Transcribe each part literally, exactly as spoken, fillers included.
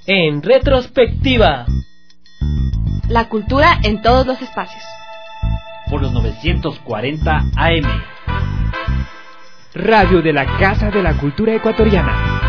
En retrospectiva. La cultura en todos los espacios. Por los novecientos cuarenta A M. Radio de la Casa de la Cultura Ecuatoriana.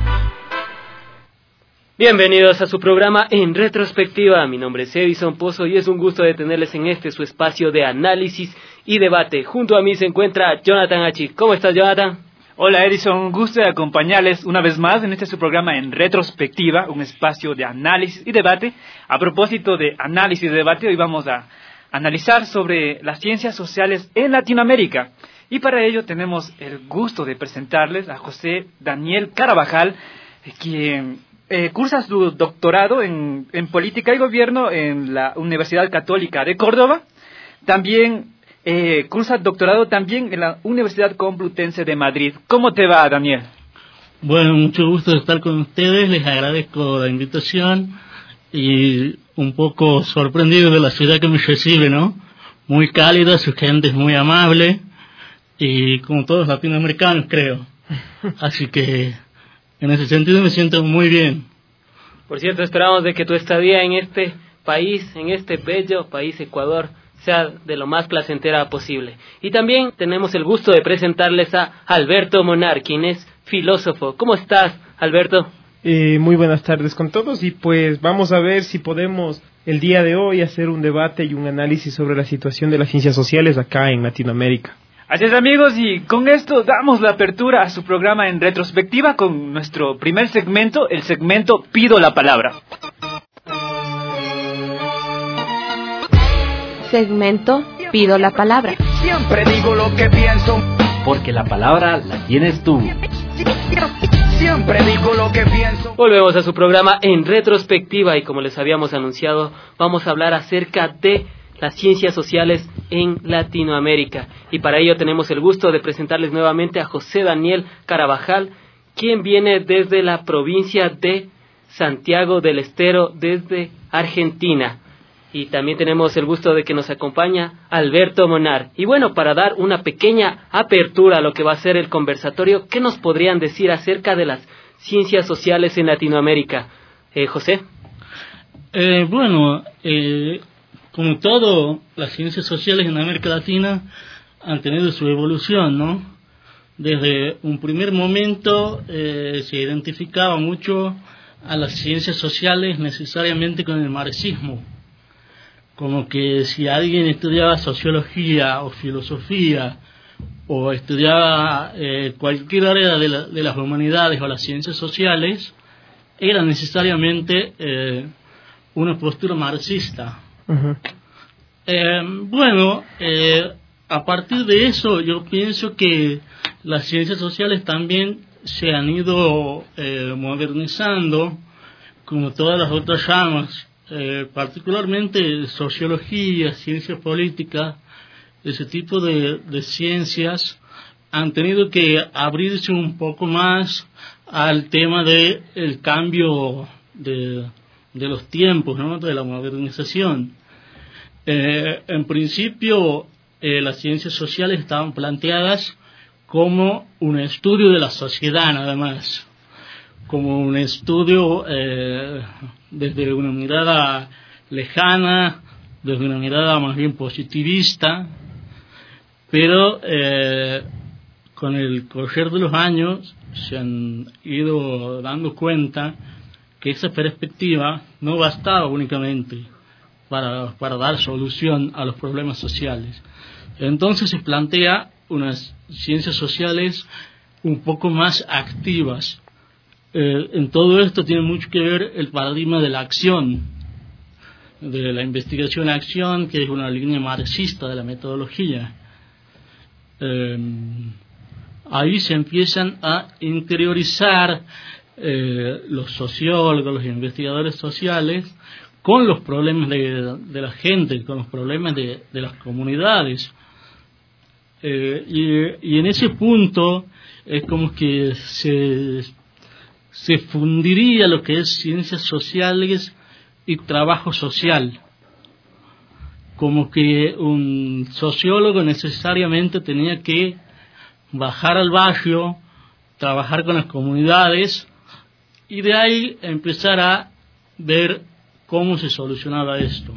Bienvenidos a su programa En Retrospectiva. Mi nombre es Edison Pozo y es un gusto de tenerles en este su espacio de análisis y debate. Junto a mí se encuentra Jonathan Achi. ¿Cómo estás, Jonathan? Hola, Edison, un gusto de acompañarles una vez más en este su programa En Retrospectiva, un espacio de análisis y debate. A propósito de análisis y debate, hoy vamos a analizar sobre las ciencias sociales en Latinoamérica. Y para ello tenemos el gusto de presentarles a José Daniel Carabajal, quien eh, cursa su doctorado en, en Política y Gobierno en la Universidad Católica de Córdoba. También eh, cursa doctorado también en la Universidad Complutense de Madrid. ¿Cómo te va, Daniel? Bueno, mucho gusto de estar con ustedes, les agradezco la invitación y un poco sorprendido de la ciudad que me recibe, ¿no? Muy cálida, su gente es muy amable y como todos latinoamericanos, creo. Así que en ese sentido me siento muy bien. Por cierto, esperamos de que tu estadía en este país, en este bello país Ecuador, sea de lo más placentera posible. Y también tenemos el gusto de presentarles a Alberto Monar, quien es filósofo. ¿Cómo estás, Alberto? Eh, muy buenas tardes con todos y pues vamos a ver si podemos el día de hoy hacer un debate y un análisis sobre la situación de las ciencias sociales acá en Latinoamérica. Así es, amigos, y con esto damos la apertura a su programa En Retrospectiva con nuestro primer segmento, el segmento Pido la Palabra. Segmento Pido la Palabra. Siempre digo lo que pienso, porque la palabra la tienes tú. Siempre digo lo que pienso. Volvemos a su programa En Retrospectiva y como les habíamos anunciado, vamos a hablar acerca de las ciencias sociales en Latinoamérica. Y para ello tenemos el gusto de presentarles nuevamente a José Daniel Carabajal, quien viene desde la provincia de Santiago del Estero, desde Argentina. Y también tenemos el gusto de que nos acompaña Alberto Monar. Y bueno, para dar una pequeña apertura a lo que va a ser el conversatorio, ¿qué nos podrían decir acerca de las ciencias sociales en Latinoamérica? Eh, José. Eh, bueno, eh, como todo, las ciencias sociales en América Latina han tenido su evolución, ¿no? Desde un primer momento eh, se identificaba mucho a las ciencias sociales necesariamente con el marxismo. Como que si alguien estudiaba sociología o filosofía o estudiaba eh, cualquier área de, la, de las humanidades o las ciencias sociales, era necesariamente eh, una postura marxista. Uh-huh. Eh, bueno, eh, a partir de eso yo pienso que las ciencias sociales también se han ido eh, modernizando como todas las otras ramas. Eh, particularmente sociología, ciencias políticas, ese tipo de, de ciencias han tenido que abrirse un poco más al tema de el cambio de, de los tiempos, ¿no? De la modernización. Eh, en principio, eh, las ciencias sociales estaban planteadas como un estudio de la sociedad nada más, como un estudio eh, desde una mirada lejana, desde una mirada más bien positivista, pero eh, con el correr de los años se han ido dando cuenta que esa perspectiva no bastaba únicamente para, para dar solución a los problemas sociales. Entonces se plantea unas ciencias sociales un poco más activas. Eh, en todo esto tiene mucho que ver el paradigma de la acción, de la investigación-acción, que es una línea marxista de la metodología. Eh, ahí se empiezan a interiorizar eh, los sociólogos, los investigadores sociales, con los problemas de, de la gente, con los problemas de, de las comunidades. Eh, y, y en ese punto es como que se... se fundiría lo que es ciencias sociales y trabajo social. Como que un sociólogo necesariamente tenía que bajar al barrio, trabajar con las comunidades y de ahí empezar a ver cómo se solucionaba esto.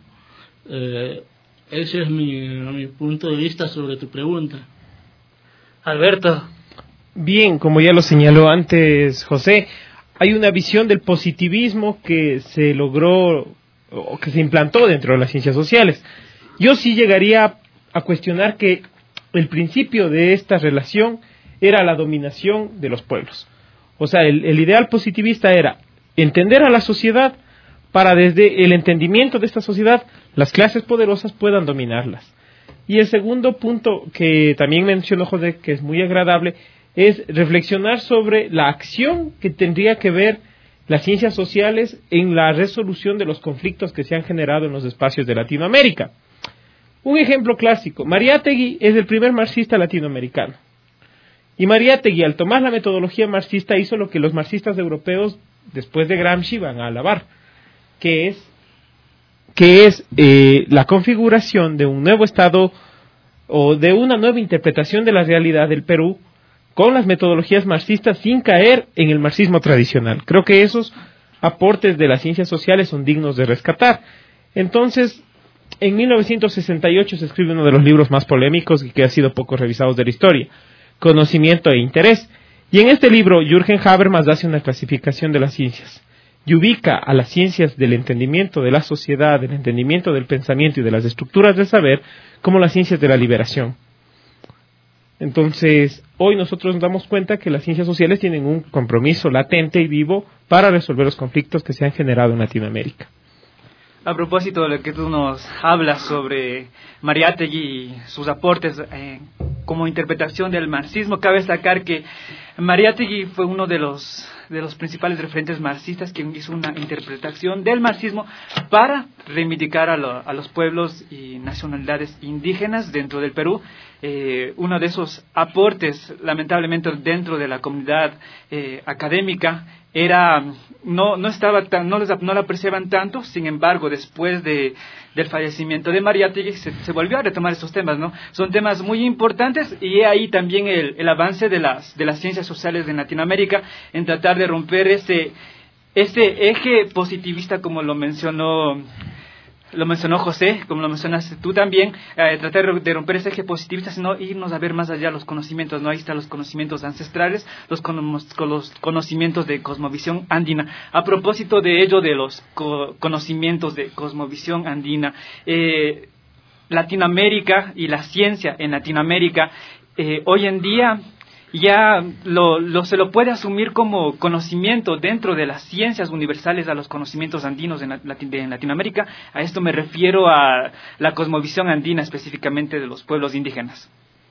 Eh, ese es mi, mi punto de vista sobre tu pregunta. Alberto. Bien, como ya lo señaló antes José, hay una visión del positivismo que se logró o que se implantó dentro de las ciencias sociales. Yo sí llegaría a cuestionar que el principio de esta relación era la dominación de los pueblos. O sea, el, el ideal positivista era entender a la sociedad para desde el entendimiento de esta sociedad las clases poderosas puedan dominarlas. Y el segundo punto que también mencionó José, que es muy agradable, es reflexionar sobre la acción que tendría que ver las ciencias sociales en la resolución de los conflictos que se han generado en los espacios de Latinoamérica. Un ejemplo clásico, Mariátegui es el primer marxista latinoamericano. Y Mariátegui, al tomar la metodología marxista, hizo lo que los marxistas europeos, después de Gramsci, van a alabar, que es, que es eh, la configuración de un nuevo Estado o de una nueva interpretación de la realidad del Perú con las metodologías marxistas sin caer en el marxismo tradicional. Creo que esos aportes de las ciencias sociales son dignos de rescatar. Entonces, en mil novecientos sesenta y ocho se escribe uno de los libros más polémicos y que ha sido poco revisados de la historia, Conocimiento e Interés. Y en este libro, Jürgen Habermas hace una clasificación de las ciencias y ubica a las ciencias del entendimiento de la sociedad, del entendimiento del pensamiento y de las estructuras del saber como las ciencias de la liberación. Entonces, hoy nosotros nos damos cuenta que las ciencias sociales tienen un compromiso latente y vivo para resolver los conflictos que se han generado en Latinoamérica. A propósito de lo que tú nos hablas sobre Mariátegui y sus aportes eh, como interpretación del marxismo, cabe destacar que Mariátegui fue uno de los de los principales referentes marxistas quien hizo una interpretación del marxismo para reivindicar a, lo, a los pueblos y nacionalidades indígenas dentro del Perú. Eh, uno de esos aportes, lamentablemente, dentro de la comunidad eh, académica era no no estaba tan, no les no la apreciaban tanto. Sin embargo, después de del fallecimiento de Mariátegui se, se volvió a retomar estos temas, ¿no? Son temas muy importantes y ahí también el, el avance de las de las ciencias sociales de Latinoamérica en tratar de romper ese ese eje positivista, como lo mencionó lo mencionó José, como lo mencionaste tú también, eh, tratar de romper ese eje positivista, sino irnos a ver más allá los conocimientos, ¿no? Ahí están los conocimientos ancestrales, los, con, los conocimientos de cosmovisión andina. A propósito de ello, de los co conocimientos de cosmovisión andina, eh, Latinoamérica y la ciencia en Latinoamérica, eh, hoy en día ya lo, lo se lo puede asumir como conocimiento dentro de las ciencias universales a los conocimientos andinos en, Latin, en Latinoamérica. A esto me refiero a la cosmovisión andina, específicamente de los pueblos indígenas.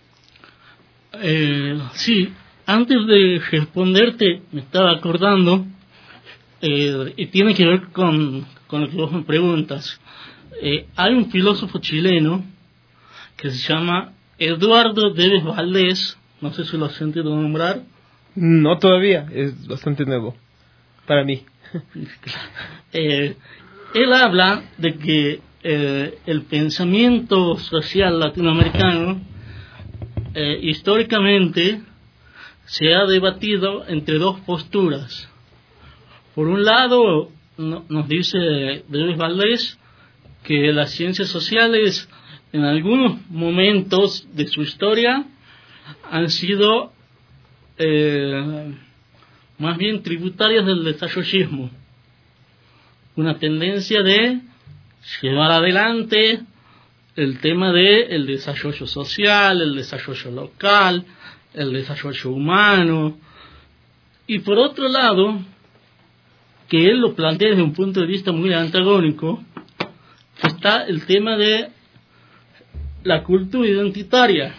Eh, sí, antes de responderte me estaba acordando, eh, y tiene que ver con, con lo que vos me preguntas. Eh, hay un filósofo chileno que se llama Eduardo Deves Valdés. No sé si lo has sentido nombrar. No, todavía. Es bastante nuevo para mí. eh, él habla de que eh, el pensamiento social latinoamericano eh, históricamente se ha debatido entre dos posturas. Por un lado, no, nos dice Deves Valdés que las ciencias sociales en algunos momentos de su historia han sido eh, más bien tributarias del desarrollismo, una tendencia de llevar adelante el tema de el desarrollo social, el desarrollo local, el desarrollo humano, y por otro lado, que él lo plantea desde un punto de vista muy antagónico, está el tema de la cultura identitaria,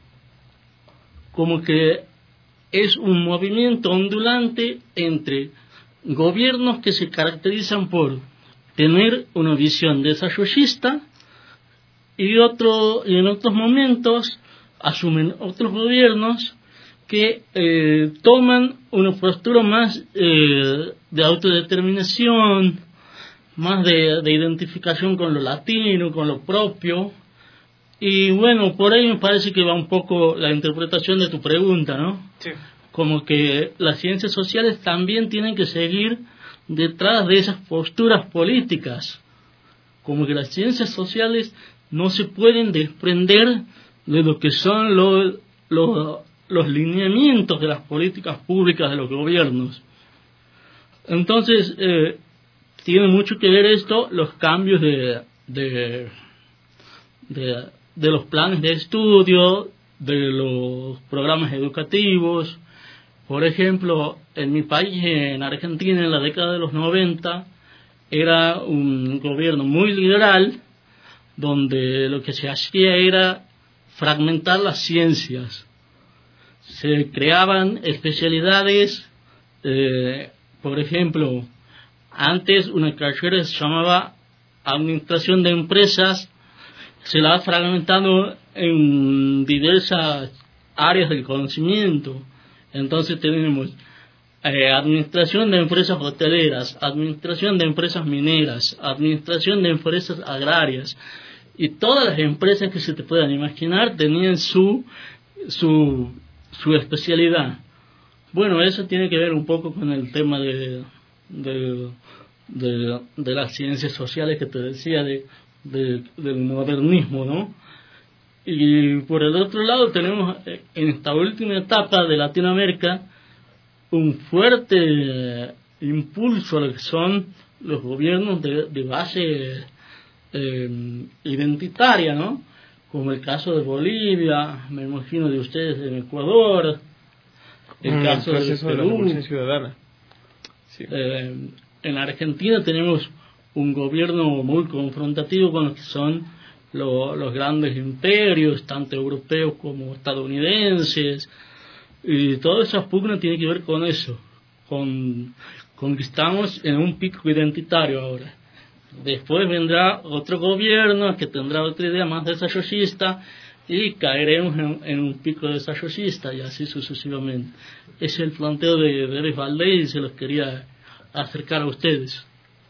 como que es un movimiento ondulante entre gobiernos que se caracterizan por tener una visión desarrollista y otro y en otros momentos asumen otros gobiernos que eh, toman una postura más eh, de autodeterminación, más de, de identificación con lo latino, con lo propio. Y bueno, por ahí me parece que va un poco la interpretación de tu pregunta, ¿no? Sí. Como que las ciencias sociales también tienen que seguir detrás de esas posturas políticas, como que las ciencias sociales no se pueden desprender de lo que son los, los, los lineamientos de las políticas públicas de los gobiernos. Entonces, eh, tiene mucho que ver esto, los cambios de, de, de, de los planes de estudio, de los programas educativos. Por ejemplo, en mi país, en Argentina, en la década de los noventa, era un gobierno muy liberal, donde lo que se hacía era fragmentar las ciencias. Se creaban especialidades, eh, por ejemplo, antes una carrera se llamaba Administración de Empresas, se la ha fragmentado en diversas áreas del conocimiento. Entonces tenemos eh, Administración de Empresas Hoteleras, Administración de Empresas Mineras, Administración de Empresas Agrarias, y todas las empresas que se te puedan imaginar tenían su, su, su especialidad. Bueno, eso tiene que ver un poco con el tema de, de, de, de las ciencias sociales que te decía, de, de, del modernismo, ¿no? Y por el otro lado tenemos en esta última etapa de Latinoamérica un fuerte impulso a lo que son los gobiernos de, de base eh, identitaria, ¿no? Como el caso de Bolivia, me imagino de ustedes en Ecuador, el mm, caso el de Perú, de la Revolución Ciudadana. Sí. Eh, en Argentina tenemos un gobierno muy confrontativo con lo que son lo, los grandes imperios, tanto europeos como estadounidenses, y todas esas pugnas tienen que ver con eso, con, con que estamos en un pico identitario ahora. Después vendrá otro gobierno que tendrá otra idea más desarrollista y caeremos en, en un pico desarrollista y así sucesivamente. Ese es el planteo de Dérez Valdés y se los quería acercar a ustedes.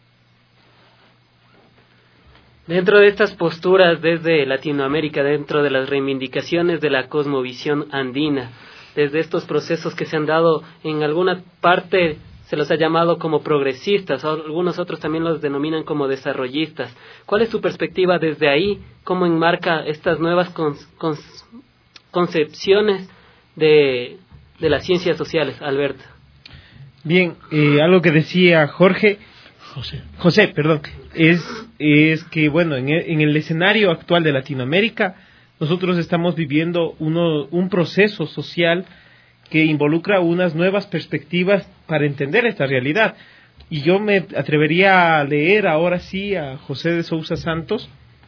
Dentro de estas posturas desde Latinoamérica, dentro de las reivindicaciones de la cosmovisión andina, desde estos procesos que se han dado en alguna parte se los ha llamado como progresistas, algunos otros también los denominan como desarrollistas. ¿Cuál es su perspectiva desde ahí? ¿Cómo enmarca estas nuevas con, con, concepciones de, de las ciencias sociales, Alberto? Bien, eh, algo que decía Jorge, José, José, perdón, es, es que bueno, en el, en el escenario actual de Latinoamérica, nosotros estamos viviendo uno, un proceso social que involucra unas nuevas perspectivas para entender esta realidad. Y yo me atrevería a leer ahora sí a José de Sousa Santos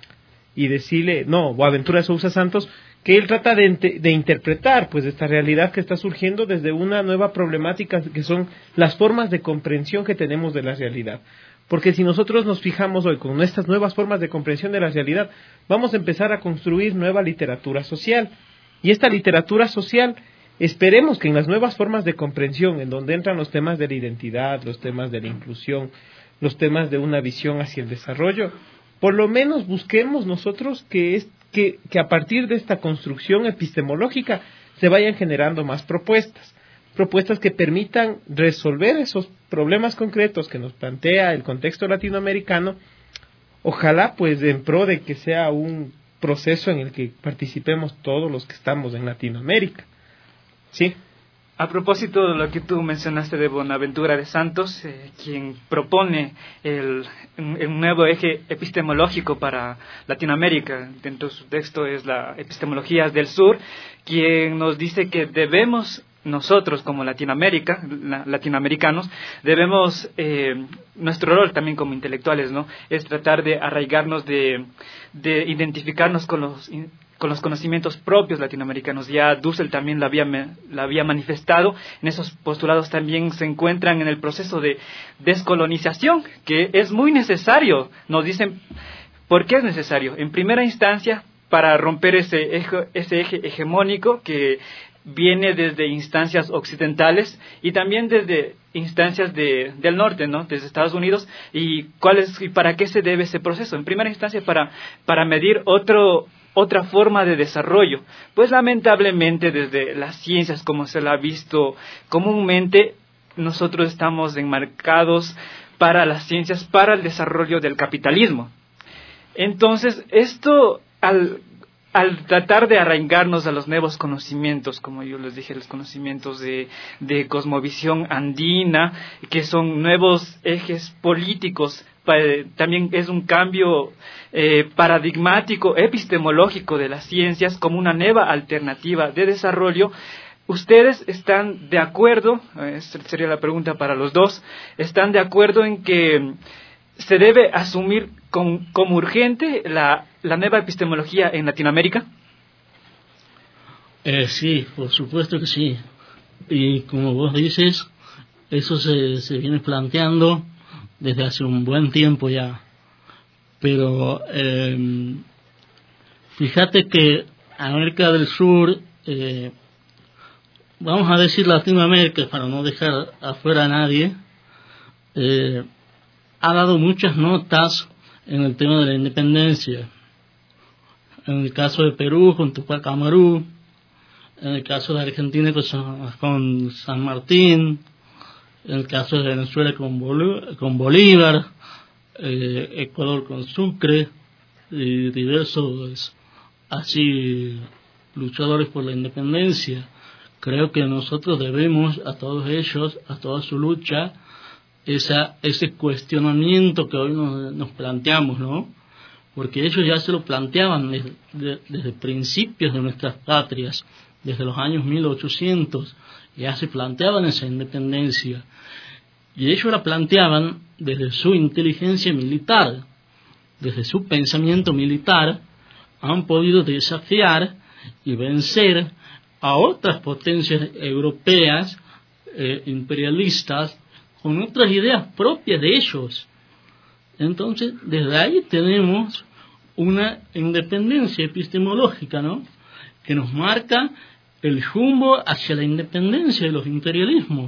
y decirle, no, Boaventura de Sousa Santos, que él trata de, de interpretar pues esta realidad que está surgiendo desde una nueva problemática que son las formas de comprensión que tenemos de la realidad. Porque si nosotros nos fijamos hoy con estas nuevas formas de comprensión de la realidad, vamos a empezar a construir nueva literatura social. Y esta literatura social, esperemos que en las nuevas formas de comprensión, en donde entran los temas de la identidad, los temas de la inclusión, los temas de una visión hacia el desarrollo, por lo menos busquemos nosotros que, es, que, que a partir de esta construcción epistemológica se vayan generando más propuestas. Propuestas que permitan resolver esos problemas concretos que nos plantea el contexto latinoamericano, ojalá pues en pro de que sea un proceso en el que participemos todos los que estamos en Latinoamérica. Sí. A propósito de lo que tú mencionaste de Bonaventura de Santos, eh, quien propone el, un, un nuevo eje epistemológico para Latinoamérica, dentro de su texto es la Epistemología del Sur, quien nos dice que debemos nosotros como Latinoamérica, latinoamericanos, debemos, eh, nuestro rol también como intelectuales, ¿no?, es tratar de arraigarnos, de, de identificarnos con los, con los conocimientos propios latinoamericanos. Ya Dussel también la había, la había manifestado, en esos postulados también se encuentran en el proceso de descolonización, que es muy necesario. Nos dicen, ¿por qué es necesario? En primera instancia, para romper ese eje, ese eje hegemónico que viene desde instancias occidentales y también desde instancias de, del norte, ¿no?, desde Estados Unidos. ¿Y cuál es y para qué se debe ese proceso? En primera instancia, para, para medir otro, otra forma de desarrollo. Pues lamentablemente desde las ciencias, como se la ha visto comúnmente, nosotros estamos enmarcados para las ciencias, para el desarrollo del capitalismo. Entonces, esto al, al tratar de arraigarnos a los nuevos conocimientos, como yo les dije, los conocimientos de, de cosmovisión andina, que son nuevos ejes políticos, también es un cambio eh, paradigmático, epistemológico de las ciencias como una nueva alternativa de desarrollo. ¿Ustedes están de acuerdo, esta sería la pregunta para los dos, están de acuerdo en que se debe asumir con, como urgente la, la nueva epistemología en Latinoamérica? Eh, sí, por supuesto que sí. Y como vos dices, eso se, se viene planteando desde hace un buen tiempo ya. Pero eh, fíjate que América del Sur, eh, vamos a decir Latinoamérica para no dejar afuera a nadie, eh, ha dado muchas notas en el tema de la independencia. En el caso de Perú con Tupac Amaru, en el caso de Argentina con, con San Martín, en el caso de Venezuela con, Bolí- con Bolívar, eh, Ecuador con Sucre y diversos así luchadores por la independencia. Creo que nosotros debemos a todos ellos, a toda su lucha, esa, ese cuestionamiento que hoy nos, nos planteamos, ¿no? Porque ellos ya se lo planteaban desde, de, desde principios de nuestras patrias, desde los años mil ochocientos, ya se planteaban esa independencia. Y ellos la planteaban desde su inteligencia militar, desde su pensamiento militar, han podido desafiar y vencer a otras potencias europeas eh, imperialistas con otras ideas propias de ellos. Entonces, desde ahí tenemos una independencia epistemológica, ¿no?, que nos marca el rumbo hacia la independencia de los imperialismos.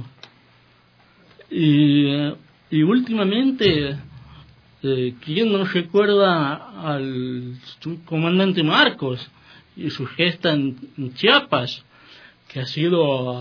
Y, y últimamente, eh, ¿quién no recuerda al subcomandante Marcos y su gesta en, en Chiapas, que ha sido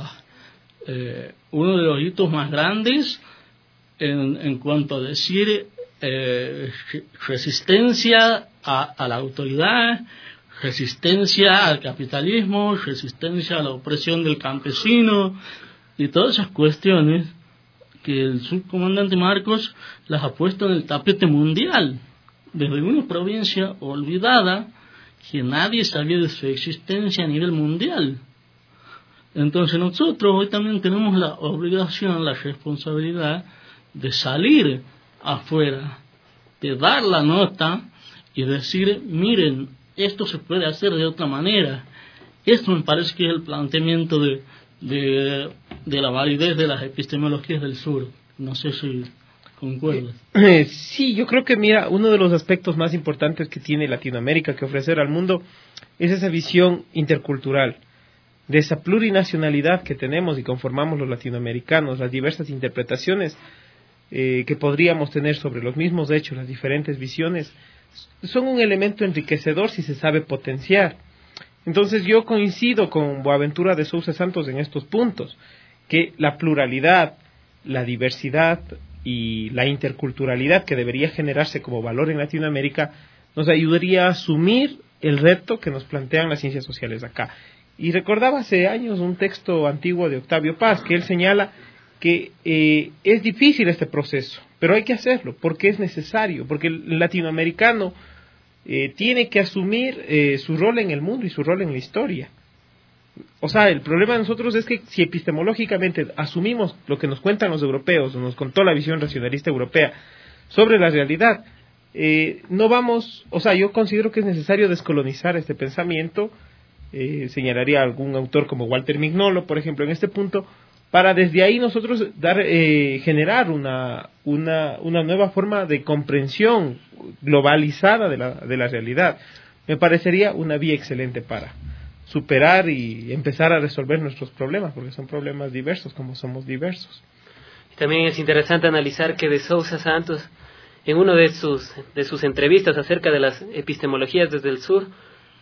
eh, uno de los hitos más grandes en, en cuanto a decir eh, resistencia a, a la autoridad, resistencia al capitalismo, resistencia a la opresión del campesino y todas esas cuestiones que el subcomandante Marcos las ha puesto en el tapete mundial, desde una provincia olvidada que nadie sabía de su existencia a nivel mundial. Entonces nosotros hoy también tenemos la obligación, la responsabilidad de salir afuera, de dar la nota y decir, miren, esto se puede hacer de otra manera. Esto me parece que es el planteamiento de, de, de la validez de las epistemologías del sur. No sé si concuerdas. Eh, sí, yo creo que, mira, uno de los aspectos más importantes que tiene Latinoamérica que ofrecer al mundo es esa visión intercultural, de esa plurinacionalidad que tenemos y conformamos los latinoamericanos, las diversas interpretaciones eh, que podríamos tener sobre los mismos hechos, las diferentes visiones, son un elemento enriquecedor si se sabe potenciar. Entonces yo coincido con Boaventura de Sousa Santos en estos puntos, que la pluralidad, la diversidad y la interculturalidad que debería generarse como valor en Latinoamérica nos ayudaría a asumir el reto que nos plantean las ciencias sociales acá. Y recordaba hace años un texto antiguo de Octavio Paz, que él señala que eh, es difícil este proceso, pero hay que hacerlo, porque es necesario, porque el latinoamericano eh, tiene que asumir eh, su rol en el mundo y su rol en la historia. O sea, el problema de nosotros es que si epistemológicamente asumimos lo que nos cuentan los europeos, o nos contó la visión racionalista europea sobre la realidad, eh, no vamos, o sea, yo considero que es necesario descolonizar este pensamiento. Eh, señalaría a algún autor como Walter Mignolo, por ejemplo, en este punto, para desde ahí nosotros dar eh, generar una, una una nueva forma de comprensión globalizada de la, de la realidad. Me parecería una vía excelente para superar y empezar a resolver nuestros problemas, porque son problemas diversos, como somos diversos. También es interesante analizar que de Sousa Santos, en una de sus, de sus entrevistas acerca de las epistemologías desde el sur,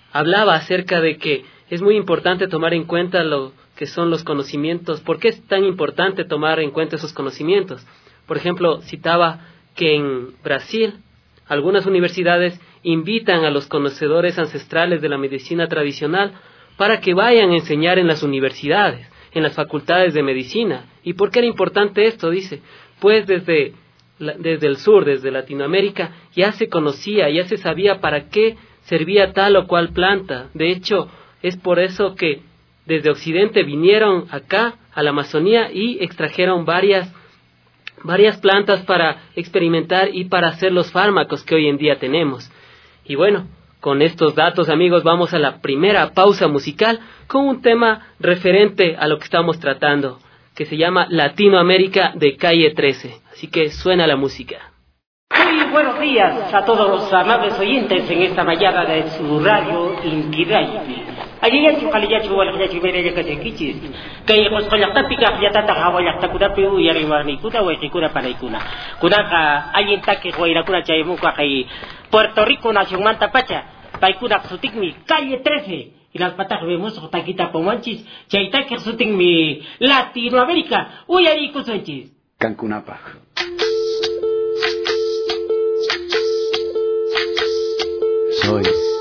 hablaba acerca de que es muy importante tomar en cuenta lo que son los conocimientos. ¿Por qué es tan importante tomar en cuenta esos conocimientos? Por ejemplo, citaba que en Brasil algunas universidades invitan a los conocedores ancestrales de la medicina tradicional para que vayan a enseñar en las universidades, en las facultades de medicina. ¿Y por qué era importante esto? Dice, pues desde, desde el sur, desde Latinoamérica, ya se conocía, ya se sabía para qué servía tal o cual planta. De hecho, es por eso que desde Occidente vinieron acá, a la Amazonía, y extrajeron varias, varias plantas para experimentar y para hacer los fármacos que hoy en día tenemos. Y bueno, con estos datos, amigos, vamos a la primera pausa musical con un tema referente a lo que estamos tratando, que se llama Latinoamérica de Calle trece. Así que suena la música. Muy buenos días a todos los amables oyentes en esta mañana de su radio Inquiray. Ayayachu kaliyachu walayachu merege kasekichis. Kay qosqollaqtapiqa yatata hawallaqtakunapi uyariwarniykuna wayqikuna paraykuna. Kunaqa allintaki wayrakuna chaymunqa kay Puerto Rico nacionmanta pacha. Paykuna sutikmi Calle trece. Y las patas vemos taquita pomanchis. Chaytaki sutikmi Latinoamérica uyarikusunchis. Cancunapa. Soy,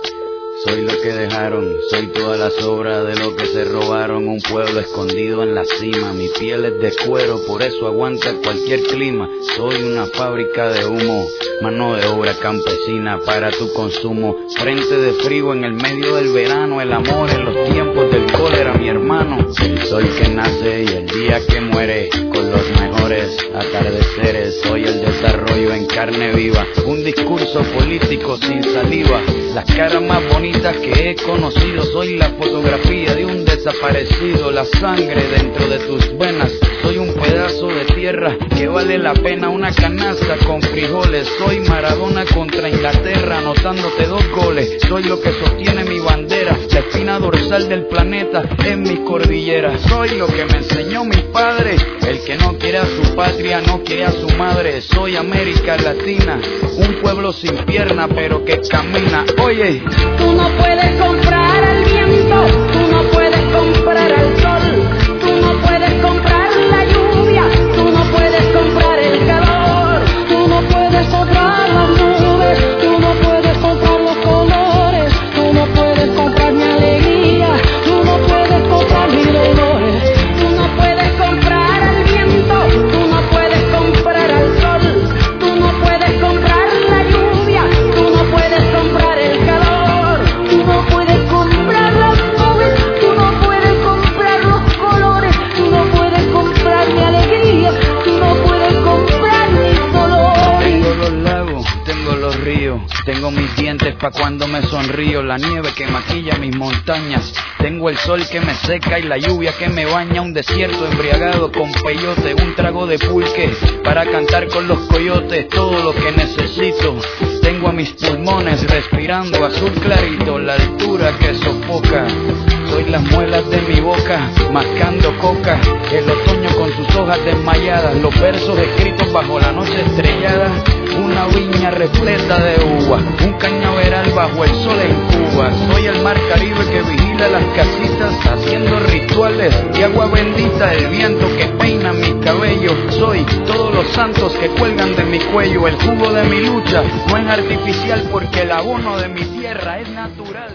soy lo que dejaron, soy toda la sobra de lo que se robaron, un pueblo escondido en la cima, mi piel es de cuero, por eso aguanta cualquier clima, soy una fábrica de humo, mano de obra campesina para tu consumo, frente de frío en el medio del verano, el amor en los tiempos del cólera, mi hermano, el sol que nace y el día que muere, con los mejores atardeceres, soy el desarrollo en carne viva, un discurso político sin saliva, las caras más bonitas que he conocido, soy la fotografía de un desaparecido, la sangre dentro de tus venas, soy un pedazo de tierra que vale la pena una canasta con frijoles, soy Maradona contra Inglaterra anotándote dos goles, soy lo que sostiene mi bandera, la espina dorsal del planeta en mis cordilleras, soy lo que me enseñó mi padre, el que no quiere a su patria no quiere a su madre, soy América Latina, un pueblo sin pierna pero que camina, oye. Tú no puedes comprar al viento, tú no puedes comprar al sol, tú no puedes comprar la lluvia, tú no puedes comprar el calor, tú no puedes comprar las nubes, tú no puedes comprar los colores, tú no puedes comprar mi alegría, tú no puedes comprar mi dolores, tú no puedes comprar al viento, tú no puedes comprar al sol, tú no puedes comprar la lluvia, tú no puedes comprar el calor, tú no puedes comprar las nubes, tú no puedes comprar los colores, tú no puedes comprar mi alegría, tú no puedes comprar mis dolores. Tengo los lagos, tengo los ríos, tengo mis dientes pa' cuando me sonrío, la nieve que maquilla mis montañas, tengo el sol que me seca y la lluvia que me baña, un desierto embriagado con peyote, un trago de pulque para cantar con los coyotes, todo lo que necesito. Tengo a mis pulmones respirando azul clarito, la altura que sofoca. Soy las muelas de mi boca, mascando coca. El otoño con sus hojas desmayadas, los versos escritos bajo la noche estrellada. Una viña repleta de uva, un cañaveral bajo el sol en Cuba. Soy el mar Caribe que vigila las casitas, haciendo rituales de agua bendita. El viento que peina mi cabello. Soy todos los santos que cuelgan de mi cuello. El jugo de mi lucha no es artificial porque el abono de mi tierra es natural.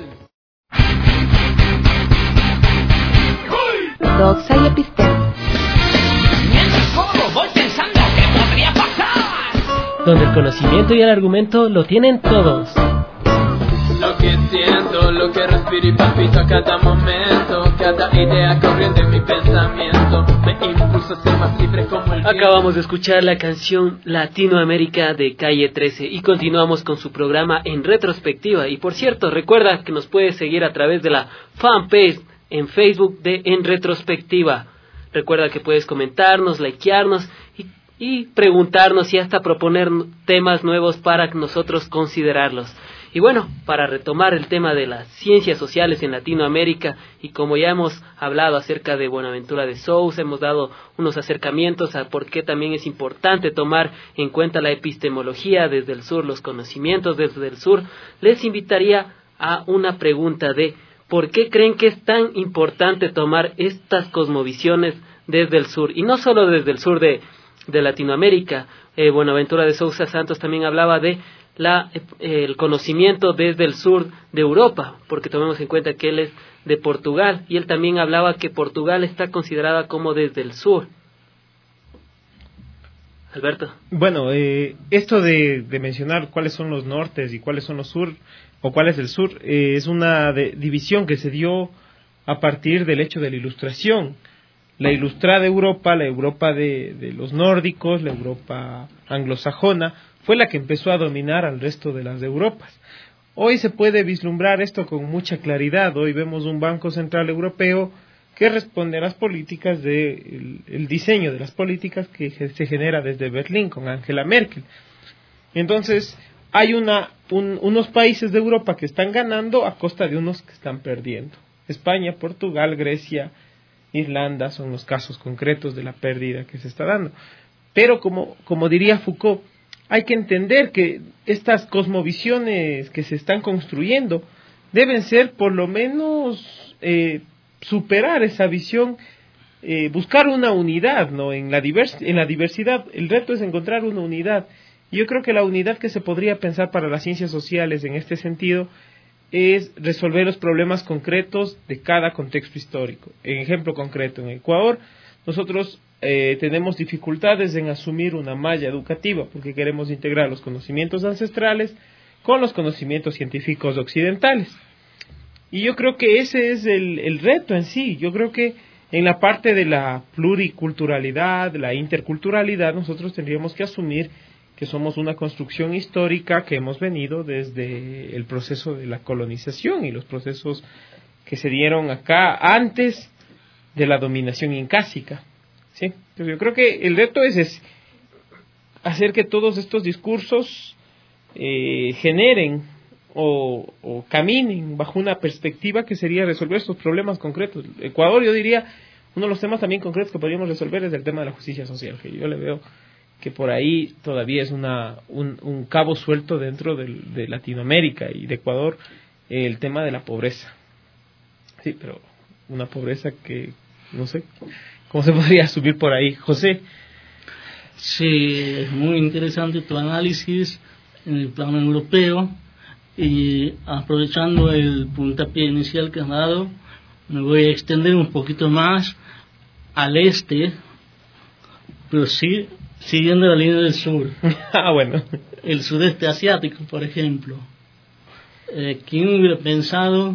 Doxa y epistema. Mientras como voy pensando qué podría pasar. Donde el conocimiento y el argumento lo tienen todos. Lo que siento, lo que respiro y palpito a cada momento, cada idea corriente en mi pensamiento, me impulsa a ser más libre como el viento. Acabamos de escuchar la canción Latinoamérica de Calle trece y continuamos con su programa En Retrospectiva. Y por cierto, recuerda que nos puedes seguir a través de la fanpage en Facebook de En Retrospectiva. Recuerda que puedes comentarnos, likearnos y, y preguntarnos y hasta proponer temas nuevos para nosotros considerarlos. Y bueno, para retomar el tema de las ciencias sociales en Latinoamérica, y como ya hemos hablado acerca de Buenaventura de Sousa, hemos dado unos acercamientos a por qué también es importante tomar en cuenta la epistemología desde el sur, los conocimientos desde el sur, les invitaría a una pregunta de ¿por qué creen que es tan importante tomar estas cosmovisiones desde el sur? Y no solo desde el sur de, de Latinoamérica. Eh, Buenaventura de Sousa Santos también hablaba de la, eh, el conocimiento desde el sur de Europa, porque tomemos en cuenta que él es de Portugal, y él también hablaba que Portugal está considerada como desde el sur. Alberto. Bueno, eh, esto de, de mencionar cuáles son los nortes y cuáles son los sur, o cuál es el sur, eh, es una de, división que se dio a partir del hecho de la Ilustración. La ilustrada Europa, la Europa de, de los nórdicos, la Europa anglosajona, fue la que empezó a dominar al resto de las Europas. Hoy se puede vislumbrar esto con mucha claridad. Hoy vemos un Banco Central Europeo que responde a las políticas de el, el diseño de las políticas que se genera desde Berlín con Angela Merkel. Entonces, hay una un, unos países de Europa que están ganando a costa de unos que están perdiendo. España, Portugal, Grecia, Irlanda son los casos concretos de la pérdida que se está dando. Pero como, como diría Foucault, hay que entender que estas cosmovisiones que se están construyendo deben ser por lo menos eh, superar esa visión, eh, buscar una unidad, ¿no? En la, divers en la diversidad, el reto es encontrar una unidad. Y yo creo que la unidad que se podría pensar para las ciencias sociales en este sentido es resolver los problemas concretos de cada contexto histórico. En ejemplo concreto, en Ecuador, nosotros eh, tenemos dificultades en asumir una malla educativa porque queremos integrar los conocimientos ancestrales con los conocimientos científicos occidentales. Y yo creo que ese es el, el reto en sí. Yo creo que en la parte de la pluriculturalidad, la interculturalidad, nosotros tendríamos que asumir que somos una construcción histórica que hemos venido desde el proceso de la colonización y los procesos que se dieron acá antes de la dominación incásica, ¿sí? Entonces yo creo que el reto es, es hacer que todos estos discursos eh, generen o, o caminen bajo una perspectiva que sería resolver estos problemas concretos. Ecuador, yo diría, uno de los temas también concretos que podríamos resolver es el tema de la justicia social, que yo le veo que por ahí todavía es una un, un cabo suelto dentro de, de Latinoamérica y de Ecuador, eh, el tema de la pobreza. Sí, pero una pobreza que no sé cómo se podría asumir por ahí. José. Sí, es muy interesante tu análisis en el plano europeo, y aprovechando el puntapié inicial que has dado, me voy a extender un poquito más al este, pero sí siguiendo la línea del sur. Ah, bueno. El sudeste asiático, por ejemplo. Eh, ¿Quién hubiera pensado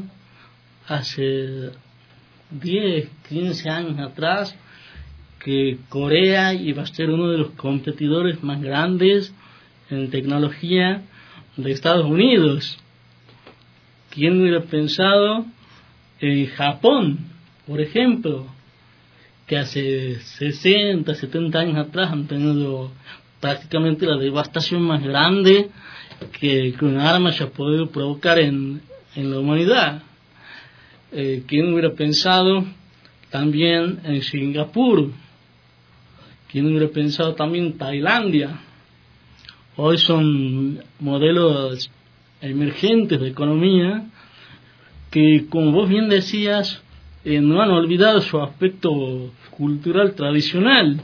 hace diez, quince años atrás que Corea iba a ser uno de los competidores más grandes en tecnología de Estados Unidos? ¿Quién hubiera pensado en Japón, por ejemplo, que hace sesenta, setenta años atrás han tenido prácticamente la devastación más grande que, que un arma haya podido provocar en, en la humanidad? Eh, ¿Quién hubiera pensado también en Singapur? ¿Quién hubiera pensado también en Tailandia? Hoy son modelos emergentes de economía que, como vos bien decías, Eh, no han olvidado su aspecto cultural tradicional.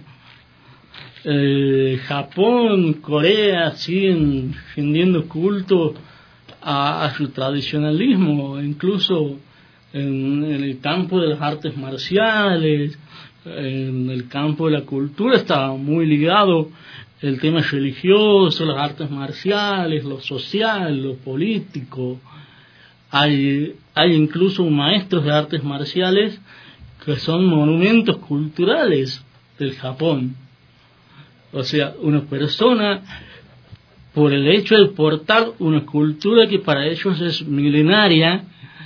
Eh, Japón, Corea siguen rindiendo culto a, a su tradicionalismo, incluso en, en el campo de las artes marciales, en el campo de la cultura está muy ligado el tema religioso, las artes marciales, lo social, lo político. Hay, hay incluso maestros de artes marciales que son monumentos culturales del Japón. O sea, una persona, por el hecho de portar una cultura que para ellos es milenaria,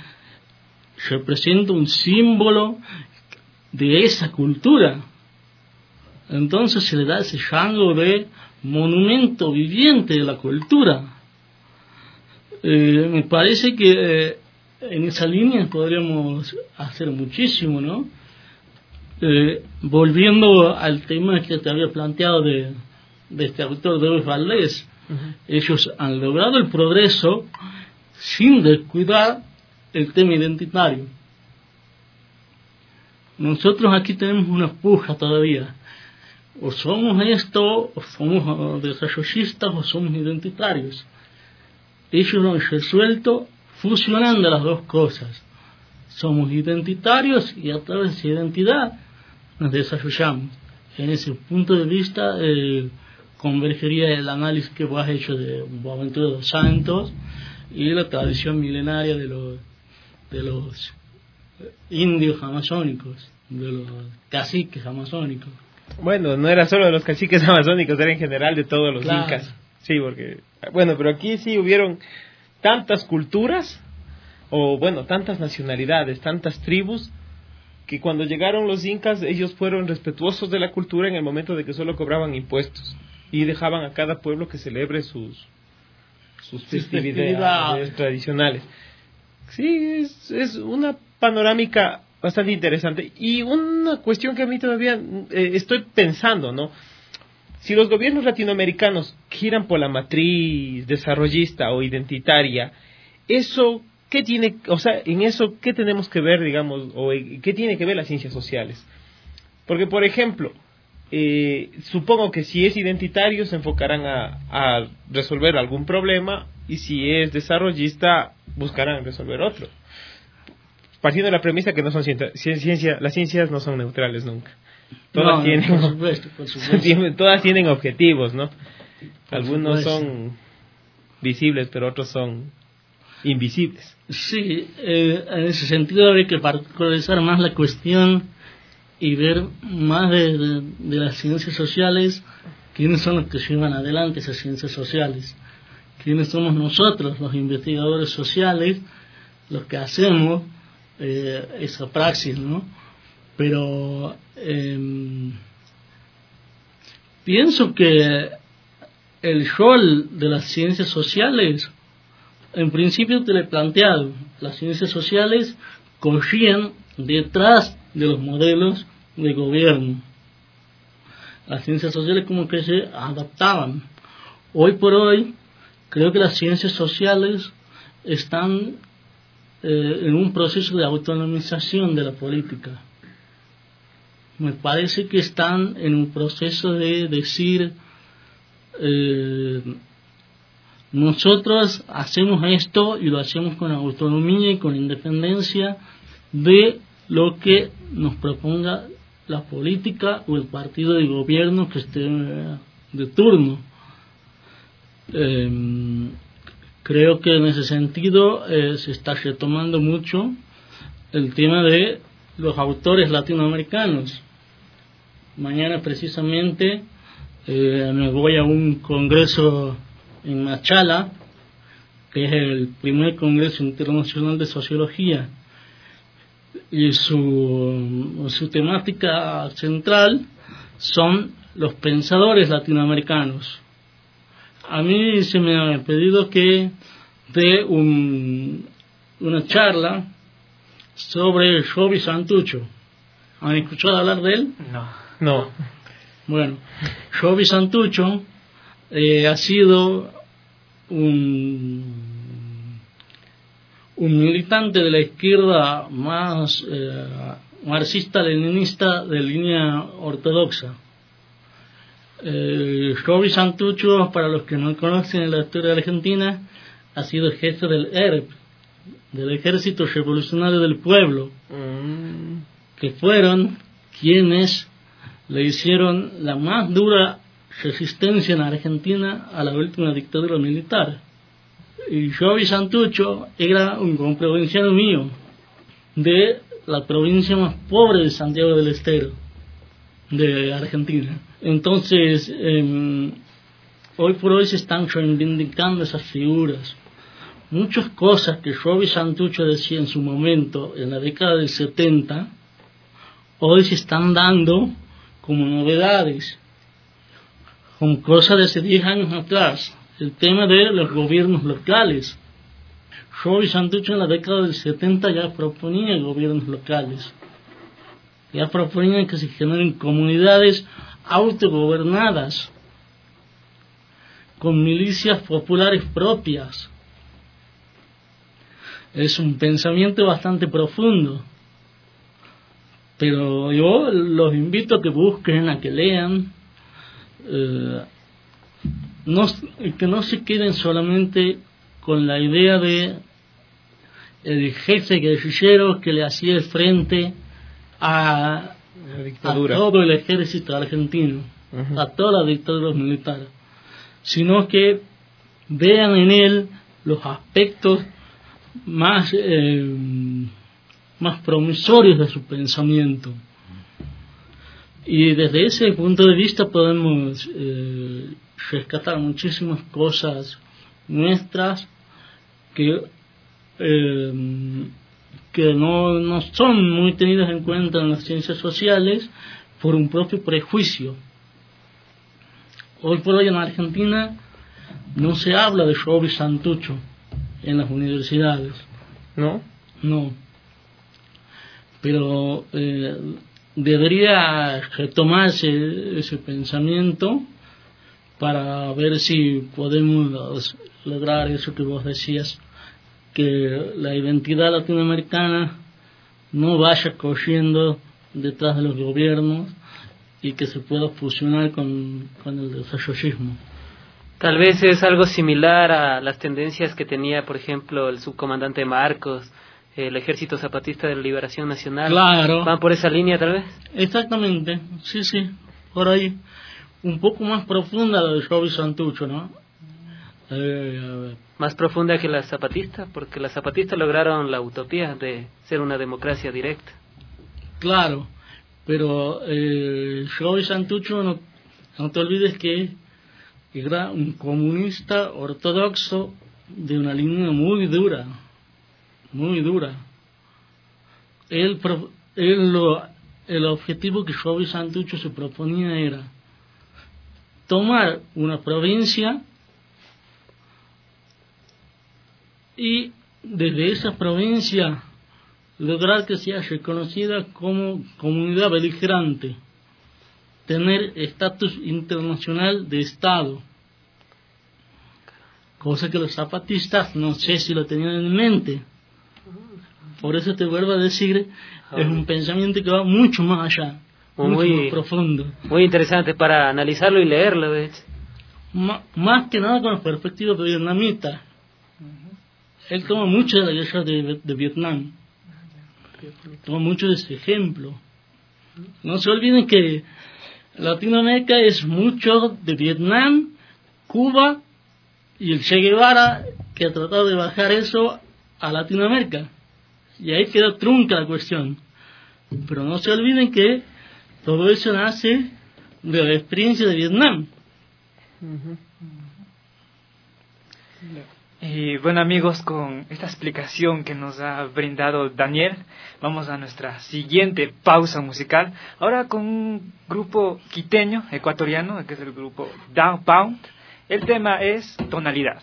representa un símbolo de esa cultura. Entonces se le da ese rango de monumento viviente de la cultura. Eh, me parece que eh, en esa línea podríamos hacer muchísimo, ¿no? Eh, volviendo al tema que te había planteado de, de este autor de Luis Valdés, uh-huh. Ellos han logrado el progreso sin descuidar el tema identitario. Nosotros aquí tenemos una puja todavía. O somos esto, o somos desarrollistas, o somos identitarios. Ellos lo han resuelto fusionando las dos cosas. Somos identitarios y a través de esa identidad nos desarrollamos. En ese punto de vista eh, convergería el análisis que vos has hecho de Boaventura dos Santos y la tradición milenaria de los, de los indios amazónicos, de los caciques amazónicos. Bueno, no era solo de los caciques amazónicos, era en general de todos los claro. incas. Sí, porque, bueno, pero aquí sí hubieron tantas culturas, o bueno, tantas nacionalidades, tantas tribus, que cuando llegaron los incas, ellos fueron respetuosos de la cultura en el momento de que solo cobraban impuestos y dejaban a cada pueblo que celebre sus sus festividades tradicionales. Sí, es, es una panorámica bastante interesante y una cuestión que a mí todavía eh, estoy pensando, ¿no? Si los gobiernos latinoamericanos giran por la matriz desarrollista o identitaria, eso ¿qué tiene, o sea, en eso qué tenemos que ver, digamos, o qué tiene que ver las ciencias sociales? Porque, por ejemplo, eh, supongo que si es identitario se enfocarán a, a resolver algún problema y si es desarrollista buscarán resolver otro. Partiendo de la premisa que no son ciencia, ciencia, las ciencias no son neutrales nunca. Todas no, tienen, por supuesto, por supuesto. Todas tienen objetivos, ¿no? Por Algunos supuesto. son visibles, pero otros son invisibles. Sí, eh, en ese sentido habría que particularizar más la cuestión y ver más de, de, de las ciencias sociales, quiénes son los que llevan adelante esas ciencias sociales, quiénes somos nosotros, los investigadores sociales, los que hacemos eh, esa praxis, ¿no? Pero eh, pienso que el rol de las ciencias sociales, en principio te lo he planteado, las ciencias sociales corrían detrás de los modelos de gobierno. Las ciencias sociales como que se adaptaban. Hoy por hoy, creo que las ciencias sociales están eh, en un proceso de autonomización de la política. Me parece que están en un proceso de decir, eh, nosotros hacemos esto y lo hacemos con autonomía y con independencia de lo que nos proponga la política o el partido de gobierno que esté de turno. Eh, creo que en ese sentido eh, se está retomando mucho el tema de los autores latinoamericanos. Mañana precisamente eh, me voy a un congreso en Machala, que es el primer congreso internacional de sociología, y su, su temática central son los pensadores latinoamericanos. A mí se me ha pedido que dé un, una charla sobre Jovi Santucho. ¿Han escuchado hablar de él? No. No. Bueno, Jovi Santucho eh, ha sido un, un militante de la izquierda más eh, marxista-leninista de línea ortodoxa. Eh, Jovi Santucho, para los que no conocen en la historia de Argentina, ha sido jefe del E R P, del Ejército Revolucionario del Pueblo, mm. que fueron quienes le hicieron la más dura resistencia en Argentina a la última dictadura militar. Y Jovi Santucho era un comprovinciano mío, de la provincia más pobre de Santiago del Estero, de Argentina. Entonces, eh, hoy por hoy se están reivindicando esas figuras. Muchas cosas que Jovi Santucho decía en su momento, en la década del setenta, hoy se están dando como novedades, como cosas de hace diez años atrás. El tema de los gobiernos locales. Jovi Santucho en la década del setenta ya proponía gobiernos locales. Ya proponía que se generen comunidades autogobernadas, con milicias populares propias. es un pensamiento bastante profundo. Pero yo los invito a que busquen, a que lean, eh, no, que no se queden solamente con la idea de el jefe guerrillero que le hacía frente a, a todo el ejército argentino, uh-huh. a toda la dictadura militar, sino que vean en él los aspectos más eh, más promisorios de su pensamiento, y desde ese punto de vista podemos eh, rescatar muchísimas cosas nuestras que eh, que no, no son muy tenidas en cuenta en las ciencias sociales por un propio prejuicio. Hoy por hoy en Argentina no se habla de Job y Santucho en las universidades. ¿No? No. Pero eh, debería retomarse ese pensamiento para ver si podemos lograr eso que vos decías, que la identidad latinoamericana no vaya corriendo detrás de los gobiernos y que se pueda fusionar con, con el desarrollismo. Tal vez es algo similar a las tendencias que tenía, por ejemplo, el subcomandante Marcos, el Ejército Zapatista de la Liberación Nacional. Claro. ¿Van por esa línea, tal vez? Exactamente, sí, sí, por ahí. Un poco más profunda la de Job y Santucho, ¿no? Eh, más profunda que la zapatista, porque las zapatistas lograron la utopía de ser una democracia directa. Claro, pero eh, Job y Santucho, no, no te olvides que era un comunista ortodoxo de una línea muy dura, muy dura. Él, él lo, el objetivo que Job y Santucho se proponía era tomar una provincia y desde esa provincia lograr que sea reconocida como comunidad beligerante, tener estatus internacional de Estado, cosa que los zapatistas no sé si lo tenían en mente. Por eso te vuelvo a decir, es un pensamiento que va mucho más allá, muy, mucho más profundo. Muy interesante para analizarlo y leerlo, de hecho. M- más que nada con la perspectiva de vietnamita. Él toma mucho de la guerra de, de Vietnam, toma mucho de ese ejemplo. No se olviden que Latinoamérica es mucho de Vietnam, Cuba y el Che Guevara, que ha tratado de bajar eso a Latinoamérica, y ahí queda trunca la cuestión. Pero no se olviden que todo eso nace de la experiencia de Vietnam. Uh-huh. Y bueno, amigos, con esta explicación que nos ha brindado Daniel, vamos a nuestra siguiente pausa musical. Ahora con un grupo quiteño, ecuatoriano, que es el grupo Down Pound. El tema es Tonalidad.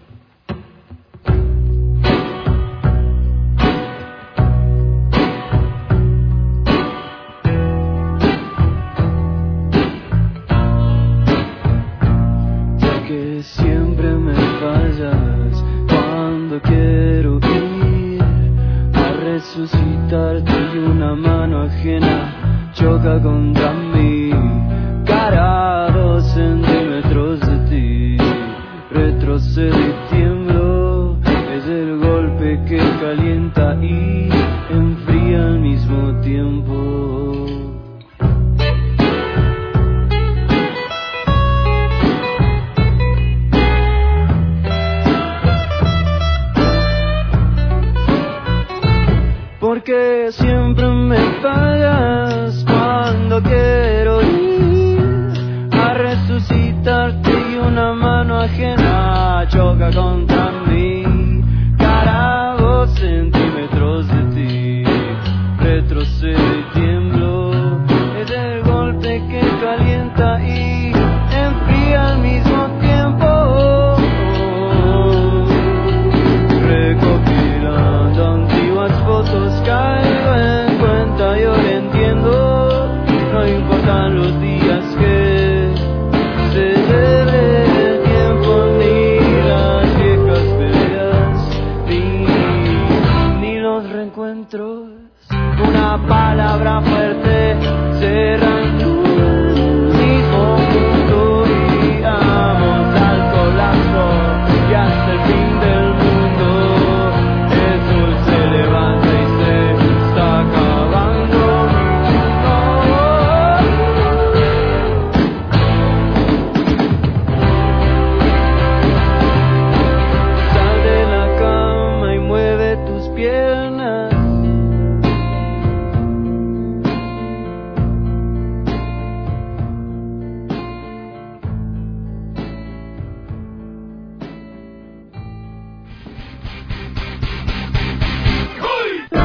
Ya que siempre me fallas cuando quiero ir a resucitarte y una mano ajena choca contra mí, cara a dos centímetros de ti, retrocedo y tiemblo, es el golpe que calienta y enfría al mismo tiempo. Porque siempre me fallas cuando quiero ir a resucitarte y una mano ajena choca contra mí, cara a dos centímetros de ti, retrocedo y tiemblo, es el golpe que calienta y enfría al mismo tiempo. Recopilando antiguas fotos caigo en cuenta, yo lo entiendo, no importan los días que se debe el tiempo ni las viejas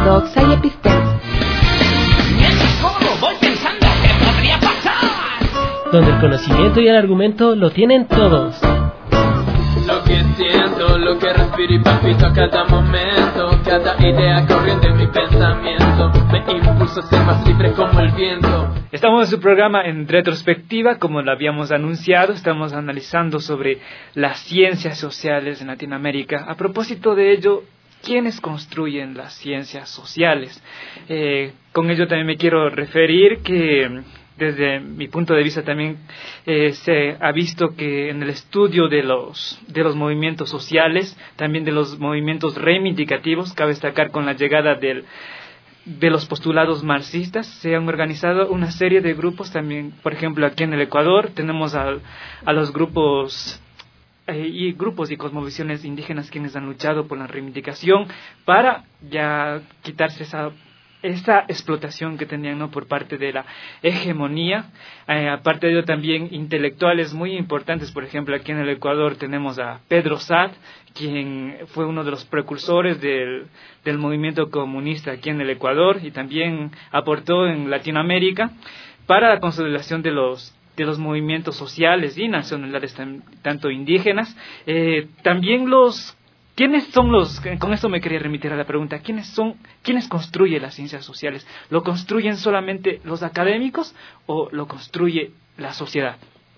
doxa y epistema. Mientras solo voy pensando qué podría pasar. Donde el conocimiento y el argumento lo tienen todos. Lo que siento, lo que respiro y palpito a cada momento, cada idea corriente en mi pensamiento me impulsa a ser más libre como el viento. Estamos en su programa en retrospectiva, como lo habíamos anunciado, estamos analizando sobre las ciencias sociales en Latinoamérica. A propósito de ello, ¿quiénes construyen las ciencias sociales? Eh, con ello también me quiero referir que desde mi punto de vista también eh, se ha visto que en el estudio de los de los movimientos sociales, también de los movimientos reivindicativos, cabe destacar con la llegada del de los postulados marxistas, se han organizado una serie de grupos también. Por ejemplo, aquí en el Ecuador tenemos a, a los grupos eh, y grupos y cosmovisiones indígenas quienes han luchado por la reivindicación para ya quitarse esa esa explotación que tenían, ¿no?, por parte de la hegemonía. Eh, aparte de ello, también intelectuales muy importantes. Por ejemplo, aquí en el Ecuador tenemos a Pedro Sad, quien fue uno de los precursores del, del movimiento comunista aquí en el Ecuador y también aportó en Latinoamérica para la consolidación de los de los movimientos sociales y nacionales, tanto indígenas. Eh, también los ¿Quiénes son los, con esto me quería remitir a la pregunta, ¿quiénes son, quiénes construyen las ciencias sociales? ¿Lo construyen solamente los académicos o lo construye la sociedad?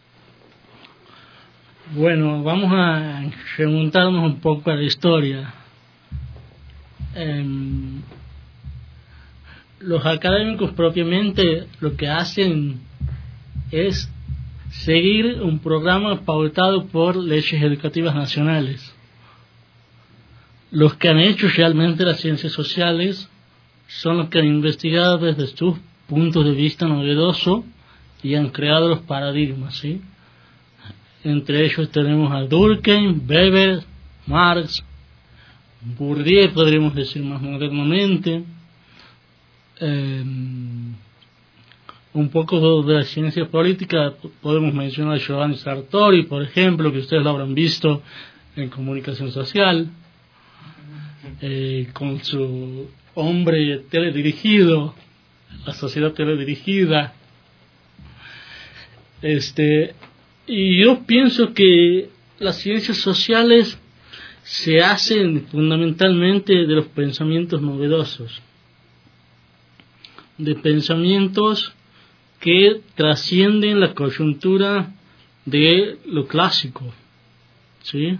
Bueno, vamos a remontarnos un poco a la historia. Eh, los académicos propiamente lo que hacen es seguir un programa pautado por leyes educativas nacionales. Los que han hecho realmente las ciencias sociales son los que han investigado desde sus puntos de vista novedosos y han creado los paradigmas, ¿sí? Entre ellos tenemos a Durkheim, Weber, Marx, Bourdieu, podríamos decir más modernamente. Eh, un poco de la ciencia política podemos mencionar a Giovanni Sartori, por ejemplo, que ustedes lo habrán visto en comunicación social. Eh, con su hombre teledirigido, la sociedad teledirigida. Este, y yo pienso que las ciencias sociales se hacen fundamentalmente de los pensamientos novedosos, de pensamientos que trascienden la coyuntura de lo clásico, ¿sí?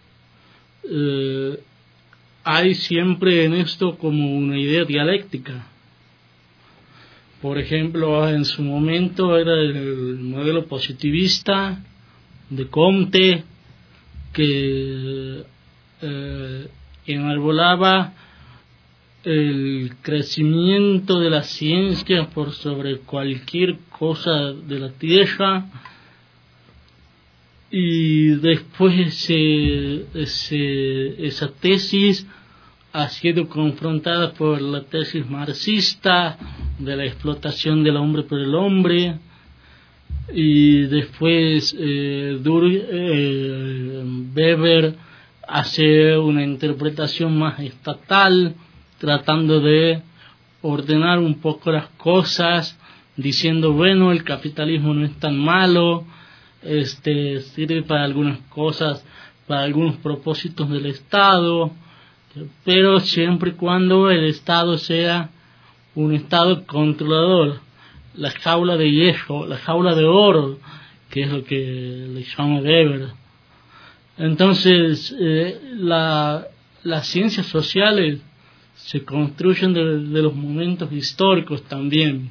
Eh, Hay siempre en esto como una idea dialéctica. Por ejemplo, en su momento era el modelo positivista de Comte, que eh, enarbolaba el crecimiento de la ciencia por sobre cualquier cosa de la tierra. Y después ese, ese, esa tesis ha sido confrontada por la tesis marxista de la explotación del hombre por el hombre, y después eh, Dur, eh, Weber hace una interpretación más estatal, tratando de ordenar un poco las cosas, diciendo, bueno, el capitalismo no es tan malo, este sirve para algunas cosas, para algunos propósitos del Estado, pero siempre y cuando el Estado sea un Estado controlador, la jaula de hierro, la jaula de oro, que es lo que le llama Weber. Entonces, eh, la, las ciencias sociales se construyen de, de los momentos históricos también.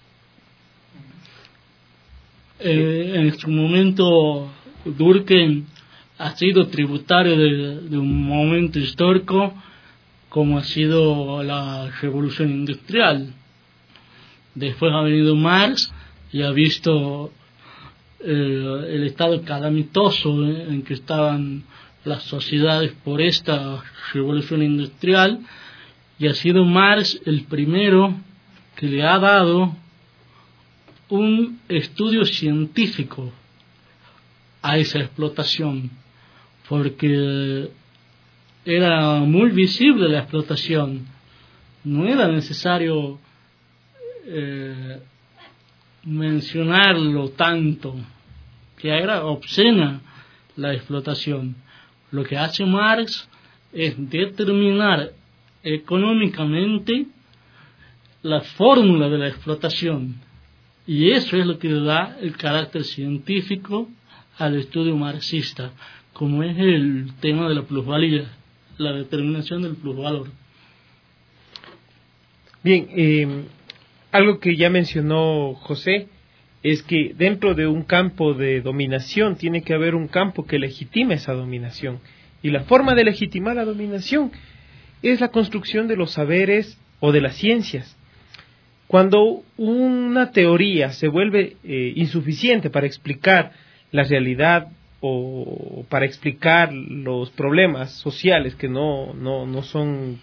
Eh, en su momento, Durkheim ha sido tributario de, de un momento histórico como ha sido la revolución industrial. Después ha venido Marx y ha visto eh, el estado calamitoso en que estaban las sociedades por esta revolución industrial, y ha sido Marx el primero que le ha dado un estudio científico a esa explotación, porque era muy visible la explotación. no era necesario eh, mencionarlo tanto, que era obscena la explotación. Lo que hace Marx es determinar económicamente la fórmula de la explotación, y eso es lo que le da el carácter científico al estudio marxista, como es el tema de la plusvalía, la determinación del plusvalor. Bien, eh, algo que ya mencionó José es que dentro de un campo de dominación tiene que haber un campo que legitime esa dominación, y la forma de legitimar la dominación es la construcción de los saberes o de las ciencias. Cuando una teoría se vuelve eh, insuficiente para explicar la realidad o para explicar los problemas sociales que no, no, no son,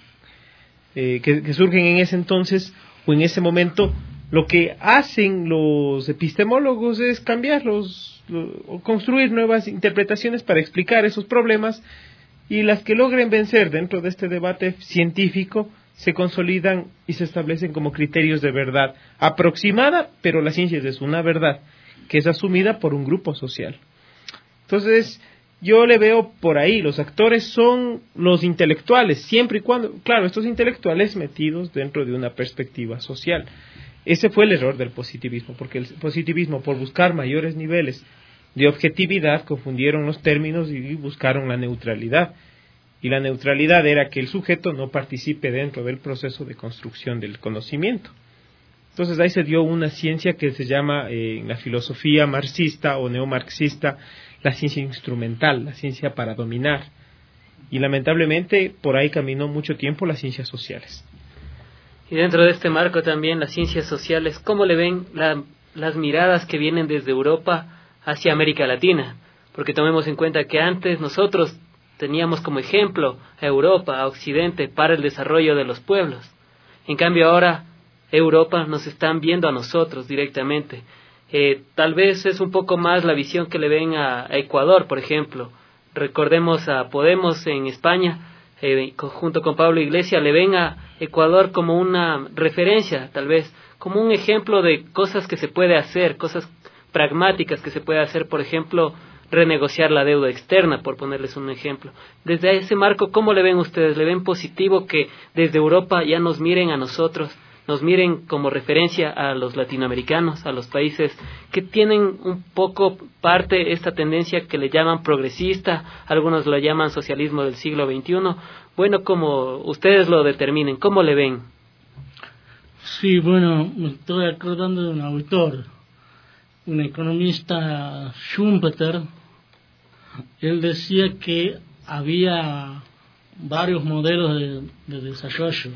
eh, que, que surgen en ese entonces o en ese momento, lo que hacen los epistemólogos es cambiarlos o construir nuevas interpretaciones para explicar esos problemas, y las que logren vencer dentro de este debate científico se consolidan y se establecen como criterios de verdad aproximada, pero la ciencia es una verdad que es asumida por un grupo social. Entonces, yo le veo por ahí, los actores son los intelectuales, siempre y cuando, claro, estos intelectuales metidos dentro de una perspectiva social. Ese fue el error del positivismo, porque el positivismo, por buscar mayores niveles de objetividad, confundieron los términos y buscaron la neutralidad. Y la neutralidad era que el sujeto no participe dentro del proceso de construcción del conocimiento. Entonces ahí se dio una ciencia que se llama, eh, en la filosofía marxista o neomarxista, la ciencia instrumental, la ciencia para dominar. Y lamentablemente por ahí caminó mucho tiempo las ciencias sociales. Y dentro de este marco también las ciencias sociales, ¿cómo le ven la, las miradas que vienen desde Europa hacia América Latina? Porque tomemos en cuenta que antes nosotros teníamos como ejemplo a Europa, a Occidente, para el desarrollo de los pueblos. En cambio ahora Europa nos están viendo a nosotros directamente. Eh, tal vez es un poco más la visión que le ven a, a Ecuador, por ejemplo. Recordemos a Podemos en España, eh, junto con Pablo Iglesias, le ven a Ecuador como una referencia, tal vez, como un ejemplo de cosas que se puede hacer, cosas pragmáticas que se puede hacer, por ejemplo, renegociar la deuda externa, por ponerles un ejemplo. Desde ese marco, ¿cómo le ven ustedes? ¿Le ven positivo que desde Europa ya nos miren a nosotros, nos miren como referencia a los latinoamericanos, a los países que tienen un poco parte esta tendencia que le llaman progresista, algunos lo llaman socialismo del siglo veintiuno? Bueno, como ustedes lo determinen, ¿cómo le ven? Sí, bueno, me estoy acordando de un autor, un economista, Schumpeter. Él decía que había varios modelos de, de desarrollo.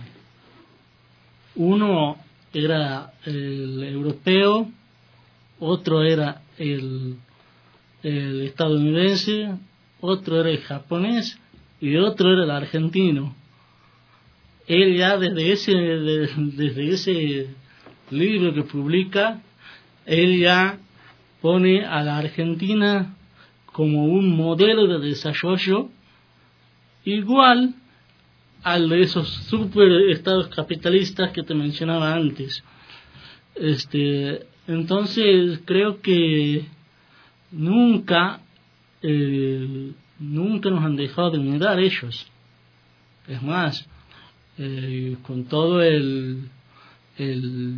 Uno era el europeo, otro era el, el estadounidense, otro era el japonés y otro era el argentino. Él ya desde ese, de, desde ese libro que publica, él ya pone a la Argentina como un modelo de desarrollo igual al de esos super estados capitalistas que te mencionaba antes. Este, entonces creo que nunca, eh, nunca nos han dejado de mirar ellos. Es más, eh, con todo el, el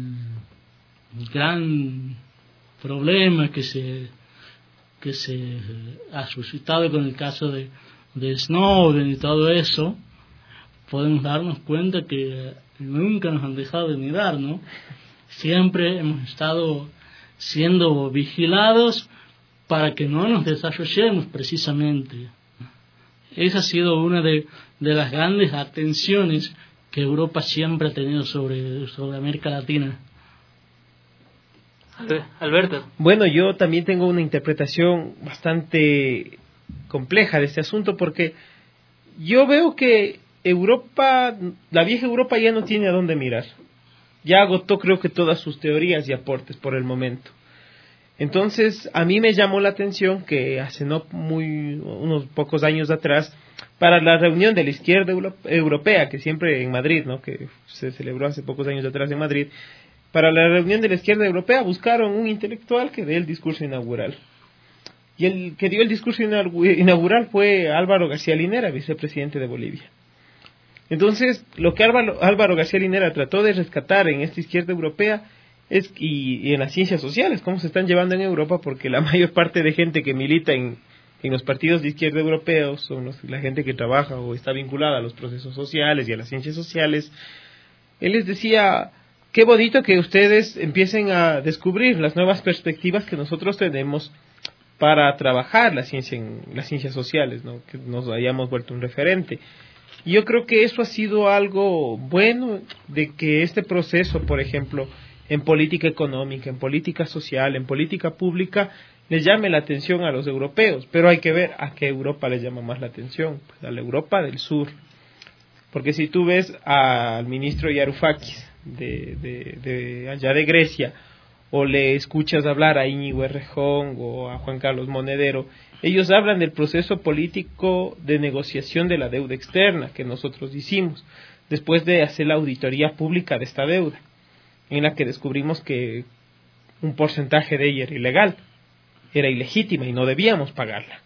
gran problema que se que se ha suscitado con el caso de, de Snowden y todo eso, podemos darnos cuenta que nunca nos han dejado de mirar, ¿no? Siempre hemos estado siendo vigilados para que no nos desarrollemos precisamente. Esa ha sido una de, de las grandes atenciones que Europa siempre ha tenido sobre, sobre América Latina. Alberto. Bueno, yo también tengo una interpretación bastante compleja de este asunto, porque yo veo que Europa, la vieja Europa ya no tiene a dónde mirar. Ya agotó, creo que todas sus teorías y aportes por el momento. Entonces, a mí me llamó la atención que hace no muy unos pocos años atrás, para la reunión de la izquierda euro, europea, que siempre en Madrid, ¿no?, que se celebró hace pocos años atrás en Madrid, para la reunión de la izquierda europea buscaron un intelectual que dé el discurso inaugural. Y el que dio el discurso inaugural fue Álvaro García Linera, vicepresidente de Bolivia. Entonces, lo que Álvaro, Álvaro García Linera trató de rescatar en esta izquierda europea es y, y en las ciencias sociales, cómo se están llevando en Europa, porque la mayor parte de gente que milita en, en los partidos de izquierda europeos son los, la gente que trabaja o está vinculada a los procesos sociales y a las ciencias sociales. Él les decía, qué bonito que ustedes empiecen a descubrir las nuevas perspectivas que nosotros tenemos para trabajar la ciencia en las ciencias sociales, ¿no?, que nos hayamos vuelto un referente. Y yo creo que eso ha sido algo bueno, de que este proceso, por ejemplo, en política económica, en política social, en política pública, les llame la atención a los europeos. Pero hay que ver a qué Europa les llama más la atención, pues a la Europa del Sur. Porque si tú ves al ministro Varoufakis de, de, de allá de Grecia, o le escuchas hablar a Íñigo Errejón o a Juan Carlos Monedero, ellos hablan del proceso político de negociación de la deuda externa que nosotros hicimos, después de hacer la auditoría pública de esta deuda, en la que descubrimos que un porcentaje de ella era ilegal, era ilegítima y no debíamos pagarla.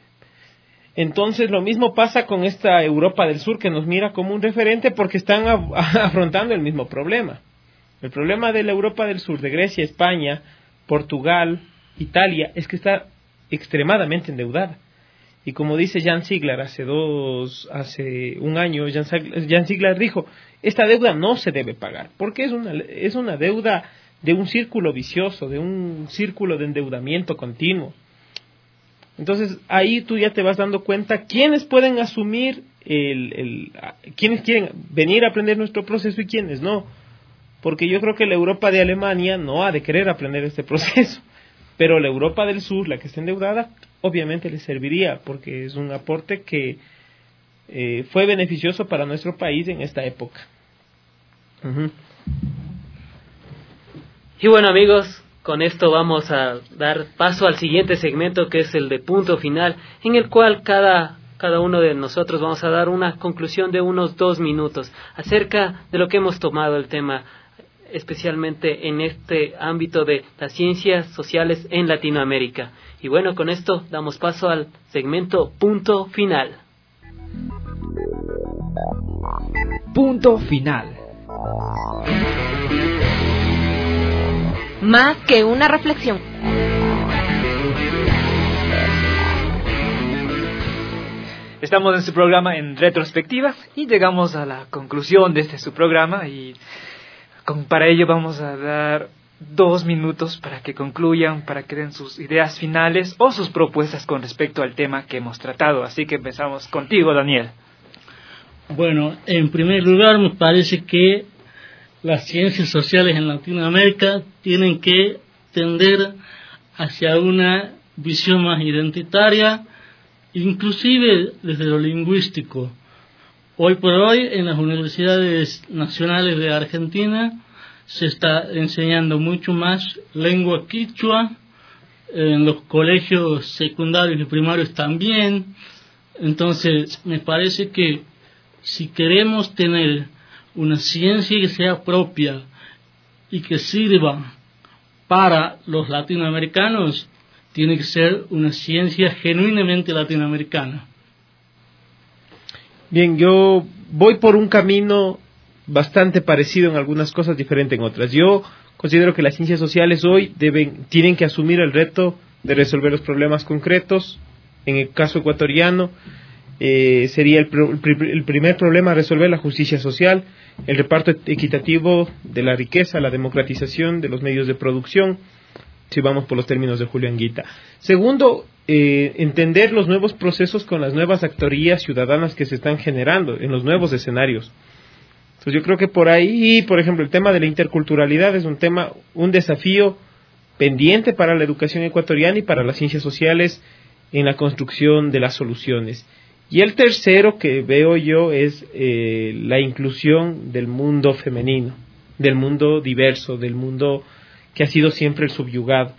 Entonces lo mismo pasa con esta Europa del Sur, que nos mira como un referente porque están a, a, afrontando el mismo problema. El problema de la Europa del Sur, de Grecia, España, Portugal, Italia, es que está extremadamente endeudada. Y como dice Jan Ziegler hace dos, hace un año, Jan, Jan Ziegler dijo, esta deuda no se debe pagar, porque es una, es una deuda de un círculo vicioso, de un círculo de endeudamiento continuo. Entonces ahí tú ya te vas dando cuenta quiénes pueden asumir, el, el, quiénes quieren venir a aprender nuestro proceso y quiénes no. Porque yo creo que la Europa de Alemania no ha de querer aprender este proceso, pero la Europa del Sur, la que está endeudada, obviamente le serviría, porque es un aporte que eh, fue beneficioso para nuestro país en esta época. Uh-huh. Y bueno, amigos, con esto vamos a dar paso al siguiente segmento, que es el de punto final, en el cual cada cada uno de nosotros vamos a dar una conclusión de unos dos minutos acerca de lo que hemos tomado el tema, especialmente en este ámbito de las ciencias sociales en Latinoamérica. Y bueno, con esto damos paso al segmento punto final. Punto final. Más que una reflexión. Estamos en su programa en retrospectiva y llegamos a la conclusión de este su programa y con, para ello vamos a dar dos minutos para que concluyan, para que den sus ideas finales o sus propuestas con respecto al tema que hemos tratado. Así que empezamos contigo, Daniel. Bueno, en primer lugar me parece que las ciencias sociales en Latinoamérica tienen que tender hacia una visión más identitaria, inclusive desde lo lingüístico. Hoy por hoy en las universidades nacionales de Argentina se está enseñando mucho más lengua quichua, en los colegios secundarios y primarios también. Entonces me parece que si queremos tener una ciencia que sea propia y que sirva para los latinoamericanos, tiene que ser una ciencia genuinamente latinoamericana. Bien, yo voy por un camino bastante parecido en algunas cosas, diferente en otras. Yo considero que las ciencias sociales hoy deben, tienen que asumir el reto de resolver los problemas concretos. En el caso ecuatoriano, eh, sería el, el, el primer problema resolver la justicia social, el reparto equitativo de la riqueza, la democratización de los medios de producción, si vamos por los términos de Julio Anguita. Segundo, eh, entender los nuevos procesos con las nuevas actorías ciudadanas que se están generando en los nuevos escenarios. Entonces yo creo que por ahí, por ejemplo, el tema de la interculturalidad es un tema, un desafío pendiente para la educación ecuatoriana y para las ciencias sociales en la construcción de las soluciones. Y el tercero que veo yo es eh, la inclusión del mundo femenino, del mundo diverso, del mundo que ha sido siempre el subyugado.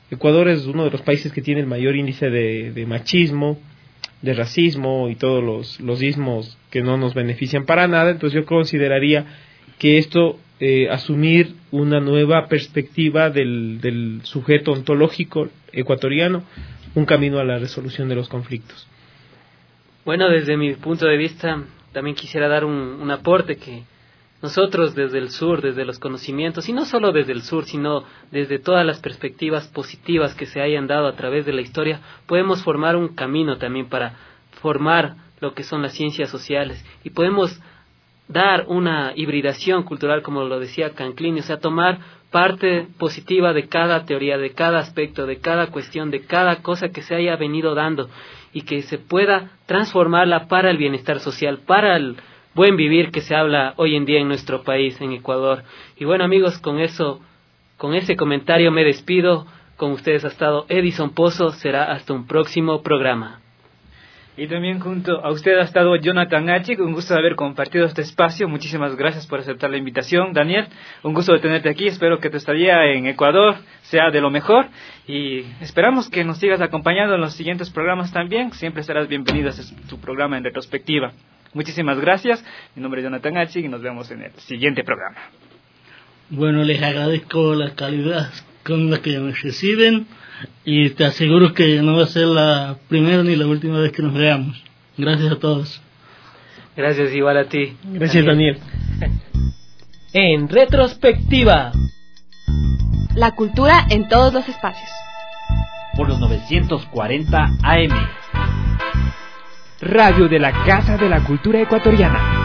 Ecuador es uno de los países que tiene el mayor índice de, de machismo, de racismo y todos los, los ismos que no nos benefician para nada. Entonces yo consideraría que esto, eh, asumir una nueva perspectiva del, del sujeto ontológico ecuatoriano, un camino a la resolución de los conflictos. Bueno, desde mi punto de vista, también quisiera dar un, un aporte que nosotros desde el sur, desde los conocimientos, y no solo desde el sur, sino desde todas las perspectivas positivas que se hayan dado a través de la historia, podemos formar un camino también para formar lo que son las ciencias sociales, y podemos dar una hibridación cultural, como lo decía Canclini, o sea, tomar parte positiva de cada teoría, de cada aspecto, de cada cuestión, de cada cosa que se haya venido dando, y que se pueda transformarla para el bienestar social, para el buen vivir que se habla hoy en día en nuestro país, en Ecuador. Y bueno, amigos, con eso, con ese comentario me despido. Con ustedes ha estado Edison Pozo. Será hasta un próximo programa. Y también junto a usted ha estado Jonathan H. Un gusto de haber compartido este espacio. Muchísimas gracias por aceptar la invitación, Daniel. Un gusto de tenerte aquí. Espero que tu estadía en Ecuador sea de lo mejor. Y esperamos que nos sigas acompañando en los siguientes programas también. Siempre estarás bienvenido a tu programa en retrospectiva. Muchísimas gracias. Mi nombre es Jonathan H. y nos vemos en el siguiente programa. Bueno, les agradezco la calidad con la que me reciben y te aseguro que no va a ser la primera ni la última vez que nos veamos. Gracias a todos. Gracias igual a ti. Gracias, Daniel. En retrospectiva. La cultura en todos los espacios. Por los novecientos cuarenta A M. Radio de la Casa de la Cultura Ecuatoriana.